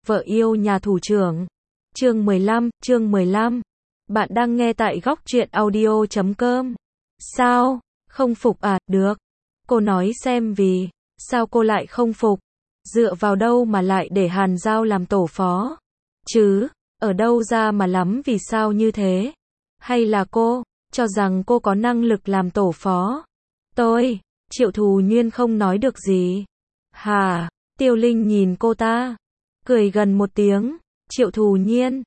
Vợ yêu nhà thủ trưởng. Chương 15. Bạn đang nghe tại góc truyện audio.com. Sao? Không phục à? Được. Cô nói xem vì sao cô lại không phục? Dựa vào đâu mà lại để Hàn Giao làm tổ phó? Chứ, ở đâu ra mà lắm vì sao như thế? Hay là cô cho rằng cô có năng lực làm tổ phó? Triệu Thù Nhiên không nói được gì. Hà, Tiêu Linh nhìn cô ta, cười gần một tiếng. Triệu Thù Nhiên,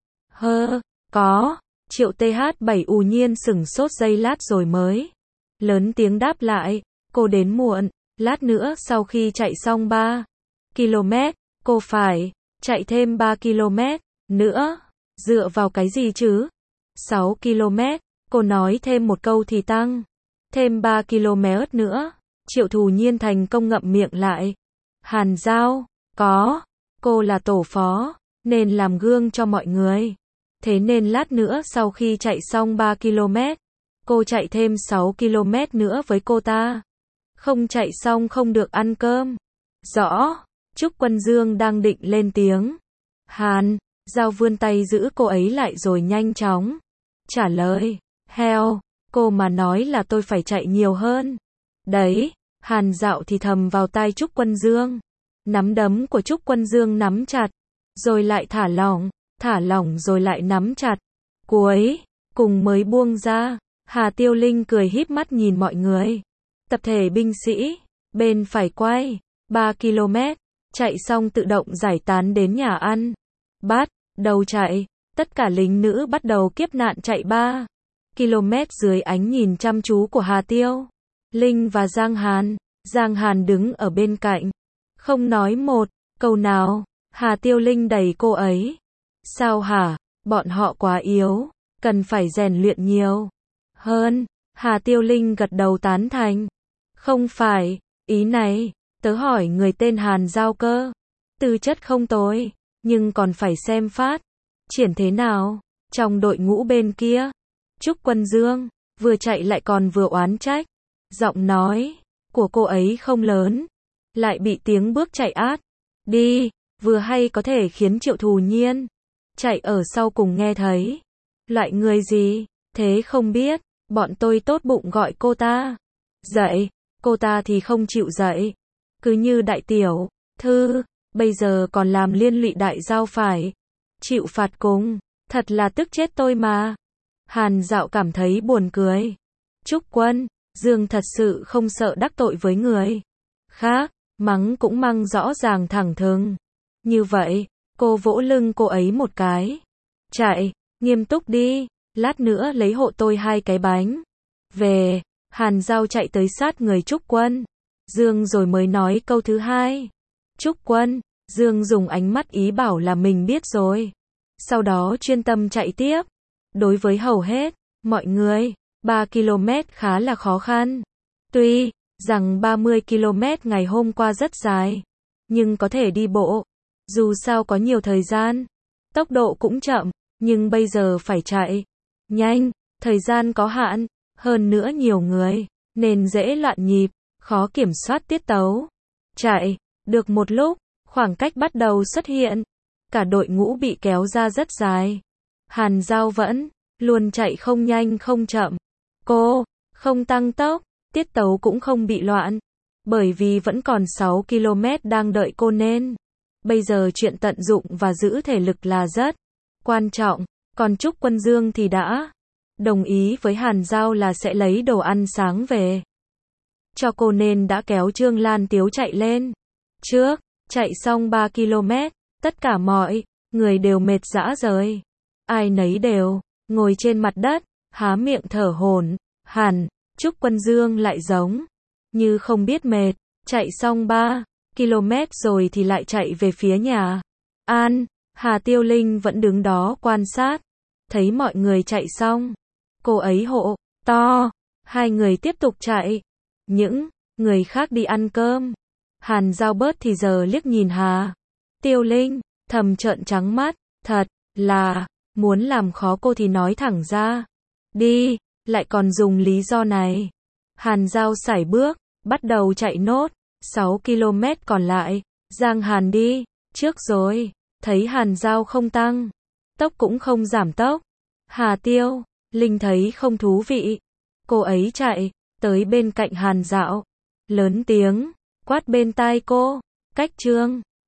có. Triệu TH7 ù nhiên sửng sốt giây lát rồi mới lớn tiếng đáp lại, cô đến muộn, lát nữa sau khi chạy xong 3 km, cô phải chạy thêm 3 km nữa. Dựa vào cái gì chứ? 6 km, cô nói thêm một câu thì tăng thêm 3 km nữa. Triệu Thù Nhiên thành công ngậm miệng lại. Hàn Giao, cô là tổ phó, nên làm gương cho mọi người. Thế nên lát nữa sau khi chạy xong 3 km, cô chạy thêm 6 km nữa với cô ta. Không chạy xong không được ăn cơm. Rõ. Trúc Quân Dương đang định lên tiếng. Hàn Giao vươn tay giữ cô ấy lại rồi nhanh chóng trả lời. Heo, cô mà nói là tôi phải chạy nhiều hơn. Đấy, Hàn Dạo thì thầm vào tai Trúc Quân Dương. Nắm đấm của Trúc Quân Dương nắm chặt, rồi lại thả lỏng rồi lại nắm chặt. Cuối cùng mới buông ra. Hà Tiêu Linh cười híp mắt nhìn mọi người. Tập thể binh sĩ bên phải quay 3 km, chạy xong tự động giải tán đến nhà ăn. Bắt đầu chạy, tất cả lính nữ bắt đầu kiếp nạn chạy 3 km dưới ánh nhìn chăm chú của Hà Tiêu Linh và Giang Hàn. Giang Hàn đứng ở bên cạnh, không nói một câu nào. Hà Tiêu Linh đẩy cô ấy. Sao hả? Bọn họ quá yếu, cần phải rèn luyện nhiều hơn. Hà Tiêu Linh gật đầu tán thành. Không phải ý này, tớ hỏi người tên Hàn Giao cơ. Tư chất không tồi, nhưng còn phải xem phát triển thế nào trong đội ngũ bên kia. Trúc Quân Dương vừa chạy lại còn vừa oán trách. Giọng nói của cô ấy không lớn, lại bị tiếng bước chạy át đi vừa hay có thể khiến Triệu Thù Nhiên chạy ở sau cùng nghe thấy. Loại người gì thế không biết? Bọn tôi tốt bụng gọi cô ta dậy, cô ta thì không chịu dậy. Cứ như đại tiểu thư bây giờ còn làm liên lụy đại giao phải chịu phạt cùng. Thật là tức chết tôi mà. Hàn Dạo cảm thấy buồn cười. Trúc Quân Dương thật sự không sợ đắc tội với người khác, mắng cũng mắng rõ ràng thẳng thừng. Như vậy, cô vỗ lưng cô ấy một cái. Chạy, nghiêm túc đi, lát nữa lấy hộ tôi 2 cái bánh. Về, Hàn Giao chạy tới sát người Trúc Quân Dương rồi mới nói câu thứ hai. Trúc Quân Dương dùng ánh mắt ý bảo là mình biết rồi. Sau đó chuyên tâm chạy tiếp. Đối với hầu hết mọi người, 3 km khá là khó khăn. Tuy rằng 30 km ngày hôm qua rất dài, nhưng có thể đi bộ. Dù sao có nhiều thời gian, tốc độ cũng chậm, nhưng bây giờ phải chạy nhanh, thời gian có hạn, hơn nữa nhiều người, nên dễ loạn nhịp, khó kiểm soát tiết tấu. Chạy được một lúc, khoảng cách bắt đầu xuất hiện, cả đội ngũ bị kéo ra rất dài. Hàn Giao vẫn luôn chạy không nhanh không chậm. Cô không tăng tốc, tiết tấu cũng không bị loạn, bởi vì vẫn còn 6 km đang đợi cô nên bây giờ chuyện tận dụng và giữ thể lực là rất quan trọng. Còn Trúc Quân Dương thì đã đồng ý với Hàn Giao là sẽ lấy đồ ăn sáng về cho cô nên đã kéo Trương Lan Tiếu chạy lên trước. Chạy xong 3 km, tất cả mọi người đều mệt rã rời. Ai nấy đều ngồi trên mặt đất, há miệng thở hổn hển. Trúc Quân Dương lại giống như không biết mệt, chạy xong 3 km rồi thì lại chạy về phía nhà ăn. Hà Tiêu Linh vẫn đứng đó quan sát, thấy mọi người chạy xong, cô ấy hô to. 2 người tiếp tục chạy, những người khác đi ăn cơm. Hàn Giao bớt thì giờ liếc nhìn Hà Tiêu Linh, thầm trợn trắng mắt, thật là muốn làm khó cô thì nói thẳng ra đi, lại còn dùng lý do này. Hàn Giao sải bước, bắt đầu chạy nốt 6 km còn lại. Giang Hàn đi trước rồi. Thấy Hàn Giao không tăng tốc cũng không giảm tốc. Hà Tiêu, Linh thấy không thú vị. Cô ấy chạy tới bên cạnh Hàn Dạo, lớn tiếng quát bên tai cô, Cách Trương,